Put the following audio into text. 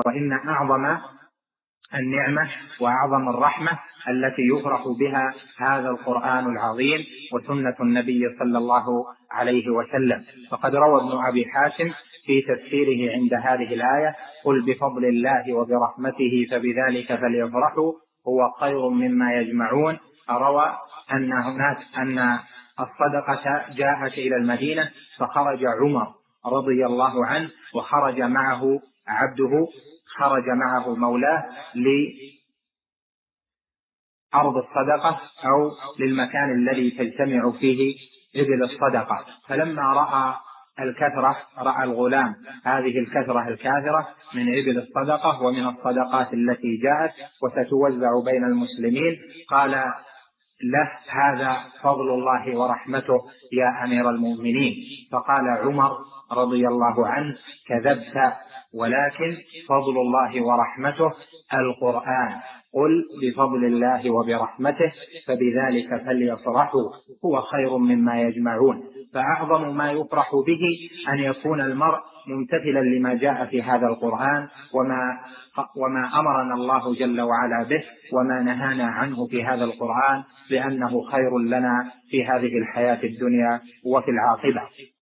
وإن أعظم النعمة وأعظم الرحمة التي يفرح بها هذا القرآن العظيم وسنة النبي صلى الله عليه وسلم. فقد روى ابن أبي حاتم في تفسيره عند هذه الآية: قل بفضل الله وبرحمته فبذلك فليفرحوا هو خير مما يجمعون. روى أن الصدقة جاءت إلى المدينة فخرج عمر رضي الله عنه وخرج معه عبده، خرج معه مولاه لأرض الصدقة أو للمكان الذي تجتمع فيه إبل الصدقة. فلما رأى الغلام هذه الكثرة الكاثرة من إبل الصدقة ومن الصدقات التي جاءت وستوزع بين المسلمين، قال له: هذا فضل الله ورحمته يا أمير المؤمنين. فقال عمر رضي الله عنه: كذبت، ولكن فضل الله ورحمته القرآن، قل بفضل الله وبرحمته فبذلك فليفرحوا هو خير مما يجمعون. فأعظم ما يفرح به أن يكون المرء ممتثلا لما جاء في هذا القرآن وما أمرنا الله جل وعلا به وما نهانا عنه في هذا القرآن، لأنه خير لنا في هذه الحياة الدنيا وفي العاقبة.